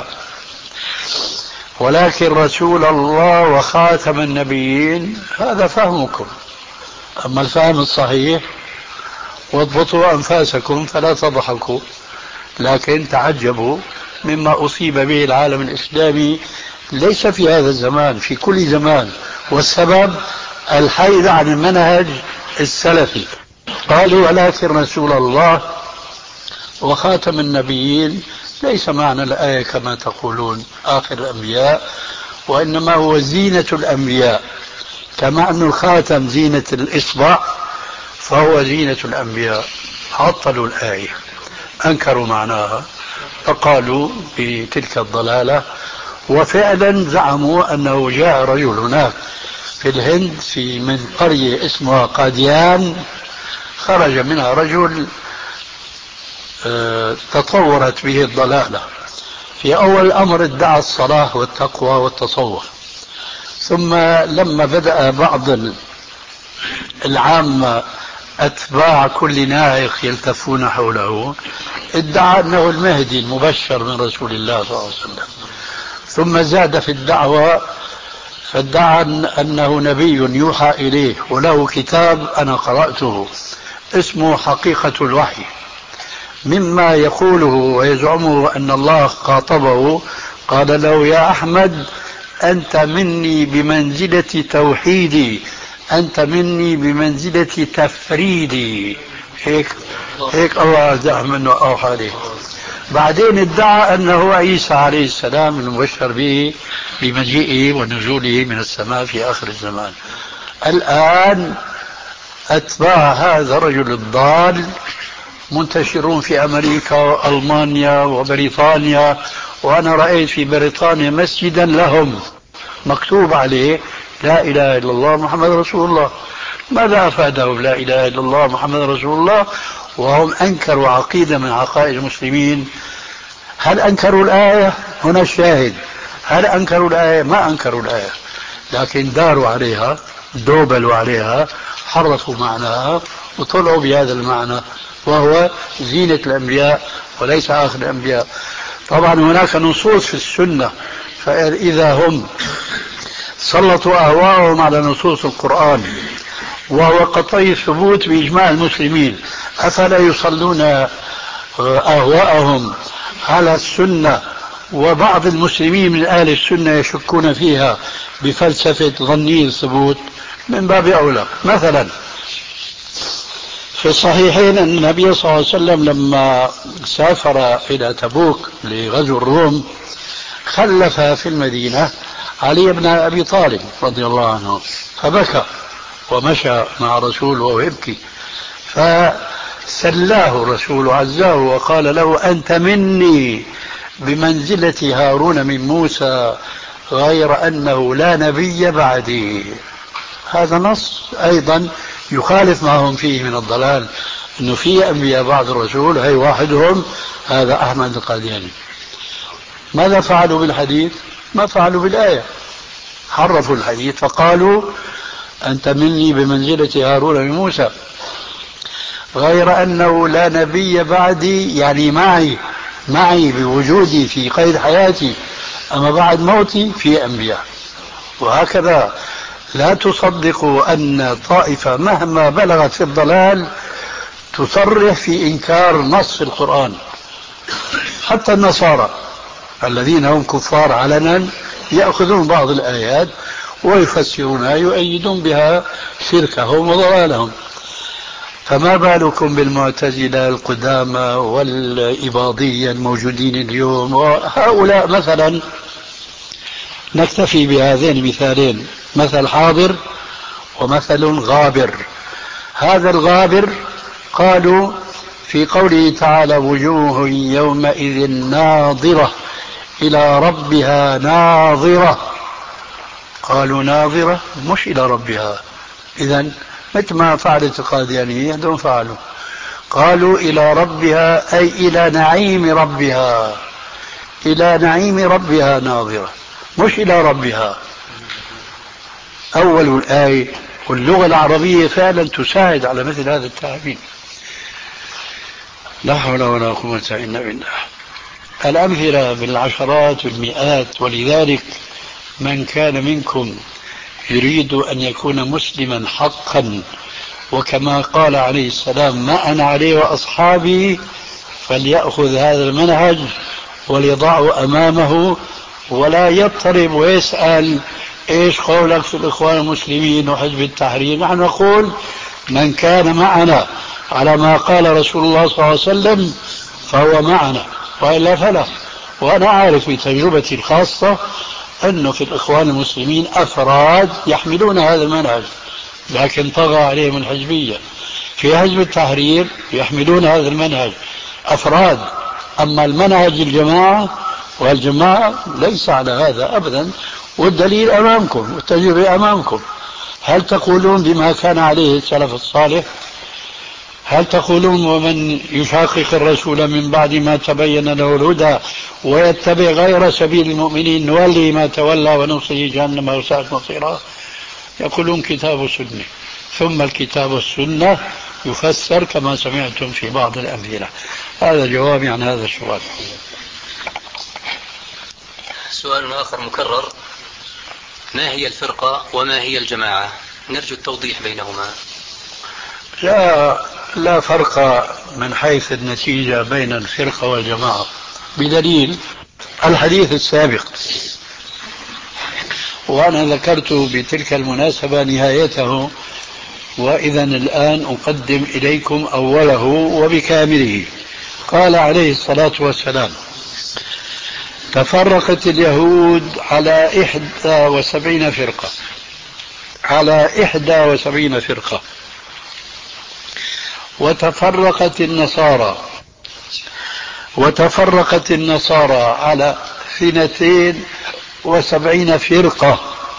ولكن رسول الله وخاتم النبيين، هذا فهمكم. أما الفهم الصحيح واضبطوا أنفاسكم فلا تضحكوا، لكن تعجبوا مما أصيب به العالم الإسلامي ليس في هذا الزمان، في كل زمان، والسبب الحيد عن المنهج السلفي. قالوا ولكن رسول الله وخاتم النبيين، ليس معنى الآية كما تقولون آخر الأنبياء، وإنما هو زينة الأنبياء، كما أن الخاتم زينة الإصبع فهو زينة الأنبياء. عطلوا الآية، أنكروا معناها، فقالوا بتلك الضلالة. وفعلا زعموا أنه جاء رجل هناك في الهند في من قرية اسمها قاديان، خرج منها رجل اه تطورت به الضلالة. في أول الأمر ادعى الصلاة والتقوى والتصوف، ثم لما بدأ بعض العامة أتباع كل نائق يلتفون حوله، ادعى أنه المهدي المبشر من رسول الله صلى الله عليه وسلم، ثم زاد في الدعوة فادعى أنه نبي يوحى إليه وله كتاب أنا قرأته اسمه حقيقة الوحي، مما يقوله ويزعمه أن الله خاطبه قال له يا أحمد أنت مني بمنزلة توحيدي، أنت مني بمنزلة تفريدي. هيك هيك الله زعم منه أوحى عليه. بعدين ادعى أنه عيسى عليه السلام المبشر به بمجيئه ونزوله من السماء في آخر الزمان. الآن أتباع هذا الرجل الضال منتشرون في أمريكا وألمانيا وبريطانيا، وأنا رأيت في بريطانيا مسجدا لهم مكتوب عليه لا إله إلا الله محمد رسول الله. ماذا أفادهم لا إله إلا الله محمد رسول الله وهم أنكروا عقيدة من عقائد المسلمين؟ هل أنكروا الآية؟ هنا الشاهد، هل أنكروا الآية؟ ما أنكروا الآية، لكن داروا عليها، دوبلوا عليها، حرفوا معناها وطلعوا بهذا المعنى وهو زينة الأنبياء وليس آخر الأنبياء. طبعا هناك نصوص في السنة، فإذا هم سلطوا أهواءهم على نصوص القرآن وهو قطعي الثبوت بإجماع المسلمين، أفلا يصلون أهواءهم على السنة وبعض المسلمين من أهل السنة يشكون فيها بفلسفة ظني الثبوت؟ من باب أولى. مثلا في الصحيحين أن النبي صلى الله عليه وسلم لما سافر إلى تبوك لغزو الروم خلف في المدينة علي بن أبي طالب رضي الله عنه، فبكى ومشى مع رسول وهو يبكي، فسلاه الرسول عزاه وقال له أنت مني بمنزلة هارون من موسى غير أنه لا نبي بعدي. هذا نص أيضا يخالف ما هم فيه من الضلال، أنه في أنبياء بعد الرسول، هي واحدهم هذا أحمد القادياني. ماذا فعلوا بالحديث؟ ما فعلوا بالآية، حرفوا الحديث فقالوا أنت مني بمنزلة هارون من موسى غير أنه لا نبي بعدي، يعني معي معي بوجودي في قيد حياتي، أما بعد موتي في أنبياء. وهكذا لا تصدقوا أن طائفة مهما بلغت في الضلال تصرح في إنكار نص القرآن. حتى النصارى الذين هم كفار علنا يأخذون بعض الآيات ويفسرونها يؤيدون بها شركهم وضلالهم. فما بالكم بالمعتزلة القدامى والإباضية الموجودين اليوم وهؤلاء. مثلا نكتفي بهذين المثالين، مثل حاضر ومثل غابر. هذا الغابر قالوا في قوله تعالى وجوه يومئذ ناظرة إلى ربها ناظرة، قالوا ناظرة مش إلى ربها، إذن مثل ما فعلت القاديانية دون فعلوا، قالوا إلى ربها أي إلى نعيم ربها، إلى نعيم ربها ناظرة مش إلى ربها. أول الآية، واللغة العربية فعلا تساعد على مثل هذا التعبير. لا حول ولا قوة إلا بالله. الأمثلة بالعشرات والمئات. ولذلك من كان منكم يريد أن يكون مسلما حقا وكما قال عليه السلام ما أنا عليه وأصحابي فليأخذ هذا المنهج وليضعه أمامه ولا يضطرب ويسأل إيش قولك في الإخوان المسلمين وحزب التحرير. نحن نقول من كان معنا على ما قال رسول الله صلى الله عليه وسلم فهو معنا وإلا فلا. وأنا عارف بتجربتي الخاصة أنه في الإخوان المسلمين أفراد يحملون هذا المنهج لكن طغى عليهم الحزبية. في حزب التحرير يحملون هذا المنهج أفراد، أما المنهج الجماعة والجماعة ليس على هذا أبدا. والدليل أمامكم والتجربة أمامكم. هل تقولون بما كان عليه السلف الصالح؟ هل تقولون ومن يشاقق الرسول من بعد ما تبين له الهدى ويتبع غير سبيل المؤمنين نولي ما تولى ونصله جهنم وساءت مصيرا؟ يقولون كتاب وسنة، ثم الكتاب والسنة يفسر كما سمعتم في بعض الأمثلة. هذا جوابي عن هذا السؤال. سؤال آخر مكرر: ما هي الفرقة وما هي الجماعة؟ نرجو التوضيح بينهما. لا لا فرق من حيث النتيجة بين الفرقة والجماعة بدليل الحديث السابق، وأنا ذكرت بتلك المناسبة نهايته، وإذا الآن أقدم إليكم أوله وبكامله. قال عليه الصلاة والسلام: تفرقت اليهود على إحدى وسبعين فرقة، على إحدى وسبعين فرقة، وتفرقت النصارى وتفرقت النصارى على اثنتين وسبعين فرقة،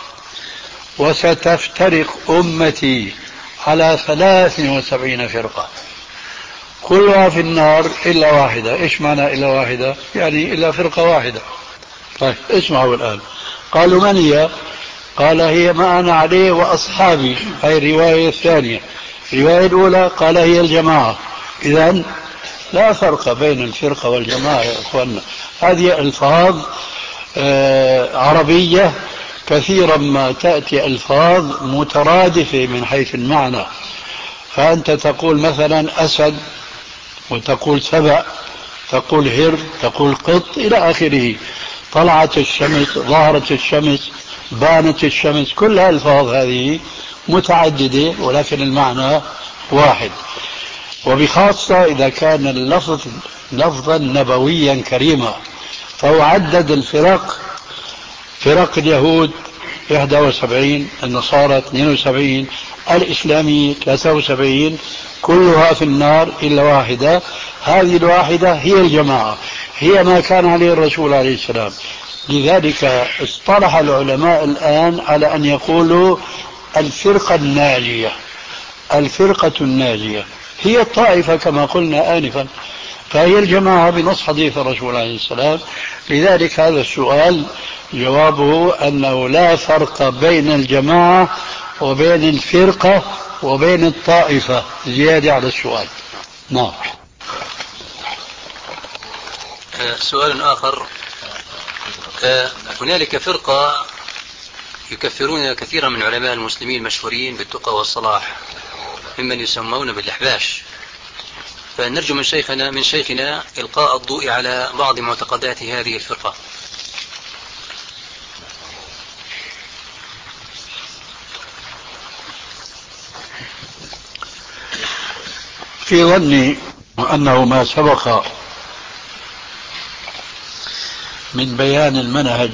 وستفترق أمتي على ثلاث وسبعين فرقة كلها في النار إلا واحدة. إيش معنى إلا واحدة؟ يعني إلا فرقة واحدة. طيب اسمعوا الآن. قالوا من هي؟ قال هي ما أنا عليه وأصحابي، هذه الرواية الثانية. الرواية الأولى قال هي الجماعة. إذن لا فرق بين الفرقة والجماعة يا أخوانا. هذه ألفاظ آه عربية كثيرا ما تأتي ألفاظ مترادفة من حيث المعنى. فأنت تقول مثلا أسد وتقول سبع، تقول هر، تقول قط إلى آخره. طلعت الشمس، ظهرت الشمس، بانت الشمس، كل الألفاظ هذه متعددة ولكن المعنى واحد. وبخاصة إذا كان اللفظ لفظا نبويا كريما، فهو عدد الفرق. فرق اليهود واحد وسبعين، النصارى اثنين وسبعين، الإسلامية ثلاثة وسبعين، كلها في النار إلا واحدة. هذه الواحدة هي الجماعة، هي ما كان عليه الرسول عليه السلام. لذلك اصطلح العلماء الآن على أن يقولوا الفرقة الناجية. الفرقة الناجية هي الطائفة كما قلنا آنفا، فهي الجماعة بنص حديث الرسول عليه السلام. لذلك هذا السؤال جوابه أنه لا فرق بين الجماعة وبين الفرقة وبين الطائفة. زيادة على السؤال. نعم. سؤال آخر: هنالك فرقة يكفرون كثيرا من علماء المسلمين المشهورين بالتقى والصلاح ممن يسمون بالأحباش، فنرجو من شيخنا من شيخنا إلقاء الضوء على بعض معتقدات هذه الفرقة. في ظني أنه ما سبق من بيان المنهج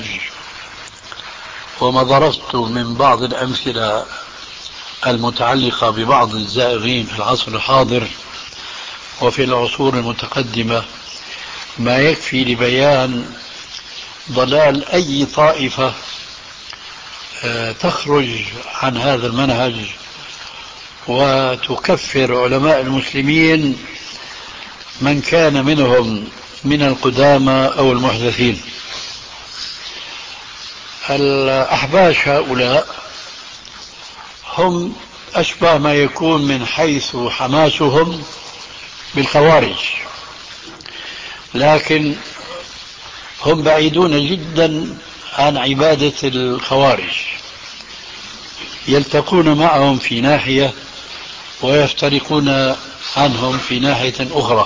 وما درست من بعض الأمثلة المتعلقة ببعض الزائغين في العصر الحاضر وفي العصور المتقدمة ما يكفي لبيان ضلال أي طائفة تخرج عن هذا المنهج وتكفر علماء المسلمين من كان منهم من القدامى أو المحدثين. الأحباش هؤلاء هم أشبه ما يكون من حيث حماسهم بالخوارج، لكن هم بعيدون جدا عن عبادة الخوارج، يلتقون معهم في ناحية ويفترقون عنهم في ناحية أخرى.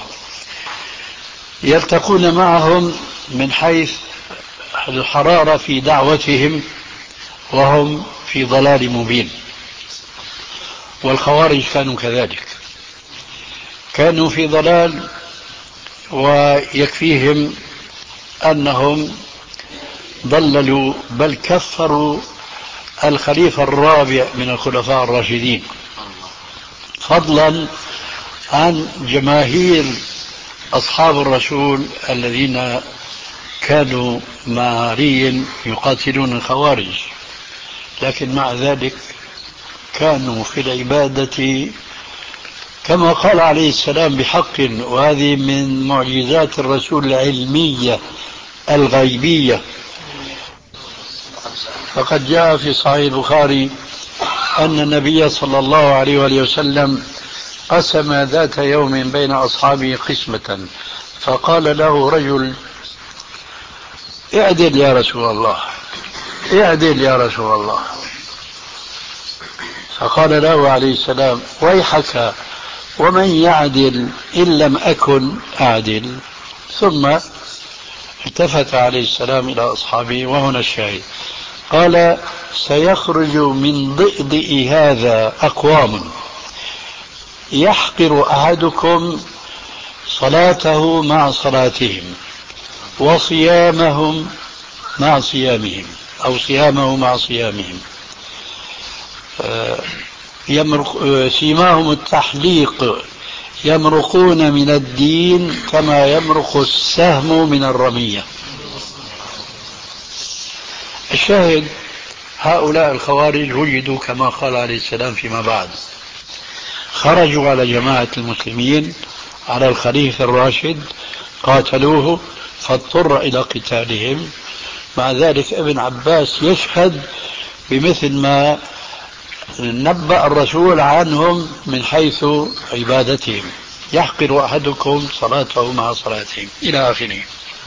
يلتقون معهم من حيث الحرارة في دعوتهم وهم في ضلال مبين، والخوارج كانوا كذلك، كانوا في ضلال، ويكفيهم أنهم ضللوا بل كفروا الخليفة الرابع من الخلفاء الراشدين، فضلا عن جماهير أصحاب الرسول الذين كانوا مع علي يقاتلون الخوارج، لكن مع ذلك كانوا في العبادة كما قال عليه السلام بحق، وهذه من معجزات الرسول العلمية الغيبية. فقد جاء في صحيح البخاري أن النبي صلى الله عليه وآله وسلم قسم ذات يوم بين أصحابه قسمة، فقال له رجل: اعدل يا رسول الله، اعدل يا رسول الله. فقال له عليه السلام: ويحك، ومن يعدل إن لم أكن أعدل؟ ثم التفت عليه السلام إلى أصحابه، وهنا الشاهد، قال: سيخرج من ضئضئ هذا أقوام يحقر أحدكم صلاته مع صلاتهم وصيامهم مع صيامهم أو صيامه مع صيامهم، يمرق سيماهم التحليق، يمرقون من الدين كما يمرق السهم من الرمية. الشاهد هؤلاء الخوارج وجدوا كما قال عليه السلام فيما بعد، خرجوا على جماعة المسلمين على الخليفة الراشد، قاتلوه فاضطر إلى قتالهم. مع ذلك ابن عباس يشهد بمثل ما نبأ الرسول عنهم من حيث عبادتهم: يحقر أحدكم صلاته مع صلاتهم إلى آخره.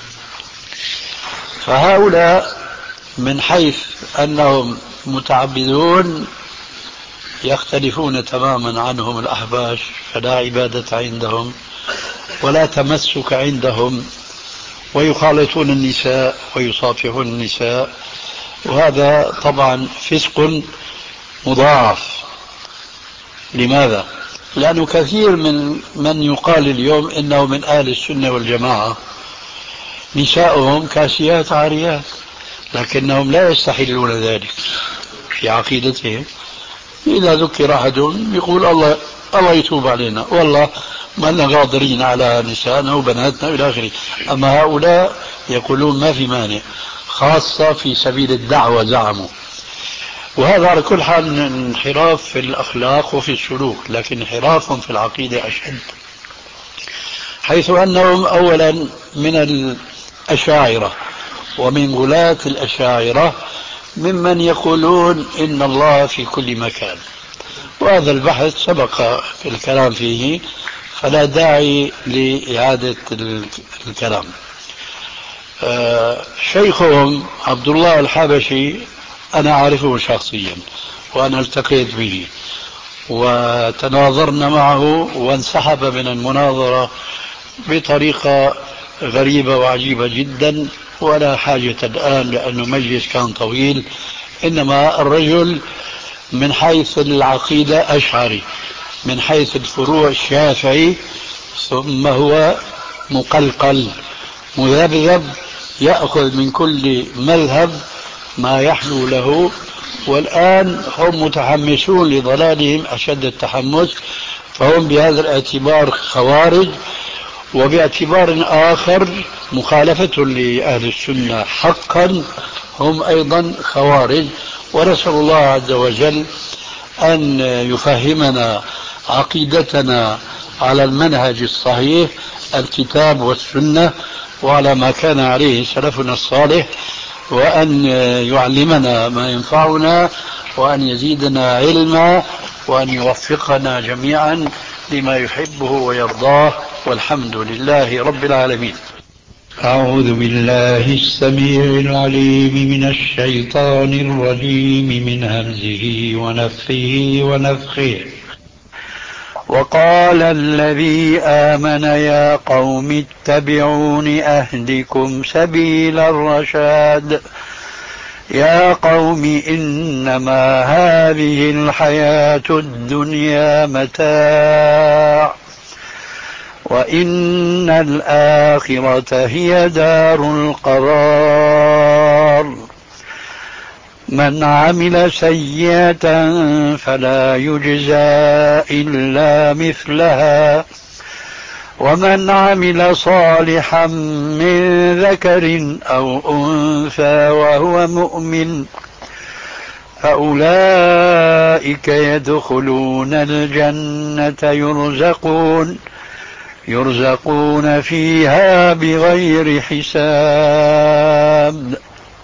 فهؤلاء من حيث أنهم متعبدون يختلفون تماما عنهم الأحباش، فلا عبادة عندهم ولا تمسك عندهم، ويخالطون النساء ويصافحون النساء، وهذا طبعا فسق مضاعف. لماذا؟ لأنه كثير من من يقال اليوم إنه من أهل السنة والجماعة نساؤهم كاسيات عاريات، لكنهم لا يستحلون ذلك في عقيدتهم. إذا ذكر أحدهم يقول: الله الله يتوب علينا، والله ما لنا قادرين على نسائنا وبناتنا إلى آخره. أما هؤلاء يقولون ما في مانع، خاصة في سبيل الدعوة زعموا. وهذا على كل حال انحراف في الأخلاق وفي السلوك، لكن انحراف في العقيدة أشد، حيث أنهم أولا من الأشاعرة ومن غلاة الأشاعرة ممن يقولون إن الله في كل مكان، وهذا البحث سبق الكلام فيه فلا داعي لإعادة الكلام. آه شيخهم عبد الله الحبشي أنا أعرفه شخصيا وأنا التقيت به وتناظرنا معه، وانسحب من المناظرة بطريقة غريبة وعجيبة جدا، ولا حاجة الآن لأنه مجلس كان طويل. إنما الرجل من حيث العقيدة أشعري، من حيث الفروع شافعي، ثم هو مقلقل مذبذب يأخذ من كل مذهب ما يحلو له. والآن هم متحمسون لضلالهم أشد التحمس، فهم بهذا الاعتبار خوارج، وباعتبار آخر مخالفة لأهل السنة حقا هم أيضا خوارج. ونسأل الله عز وجل أن يفهمنا عقيدتنا على المنهج الصحيح، الكتاب والسنة، وعلى ما كان عليه سلفنا الصالح، وأن يعلمنا ما ينفعنا، وأن يزيدنا علما، وأن يوفقنا جميعا لما يحبه ويرضاه، والحمد لله رب العالمين. أعوذ بالله السميع العليم من الشيطان الرجيم من همزه ونفخه ونفخه. وقال الذي آمن يا قوم اتبعون أهدكم سبيل الرشاد. يا قوم إنما هذه الحياة الدنيا متاع وإن الآخرة هي دار القرار. من عمل سيئة فلا يجزى إلا مثلها ومن عمل صالحا من ذكر أو أنثى وهو مؤمن فأولئك يدخلون الجنة يرزقون يرزقون فيها بغير حساب.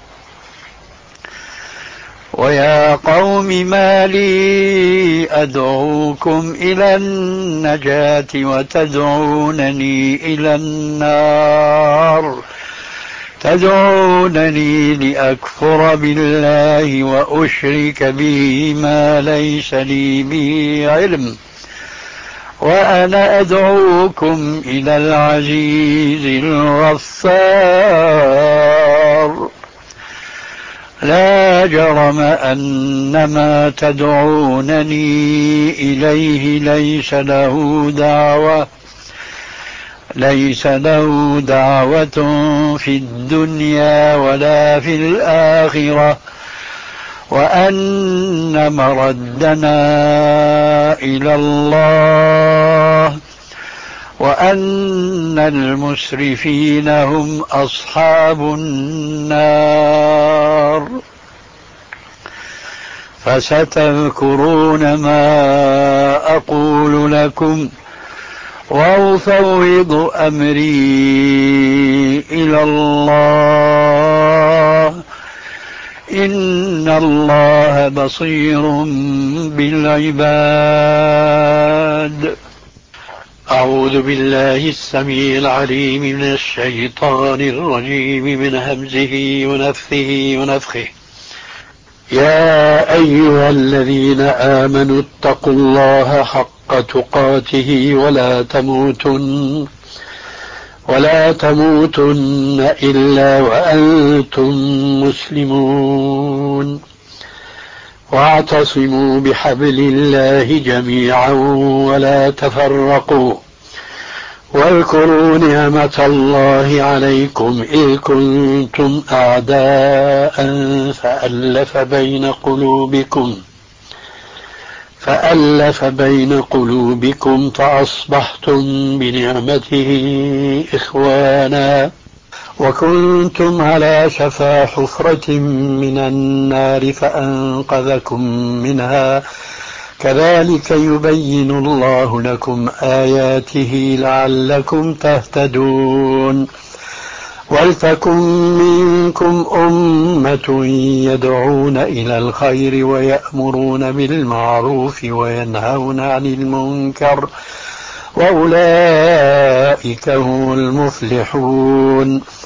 ويا قوم ما لي أدعوكم إلى النجاة وتدعونني إلى النار تدعونني لأكفر بالله وأشرك به ما ليس لي به علم وأنا أدعوكم إلى العزيز الغفار. لا جرم أن ما تدعونني إليه ليس له دعوة ليس له دعوة في الدنيا ولا في الآخرة وأن مردنا إلى الله وأن المسرفين هم أصحاب النار. فستذكرون ما أقول لكم وأفوض أمري إلى الله إن الله بصير بالعباد. أعوذ بالله السميع العليم من الشيطان الرجيم من همزه ونفثه ونفخه. يا أيها الذين آمنوا اتقوا الله حق تقاته ولا تموتن ولا تموتن إلا وأنتم مسلمون واعتصموا بحبل الله جميعا ولا تفرقوا واذكروا نعمة الله عليكم إذ كنتم أعداء فألف بين قلوبكم فألف بين قلوبكم فأصبحتم بنعمته إخوانا وكنتم على شفا حفرة من النار فأنقذكم منها كذلك يبين الله لكم آياته لعلكم تهتدون. ولتكن منكم أمة يدعون إلى الخير ويأمرون بالمعروف وينهون عن المنكر وأولئك هم المفلحون.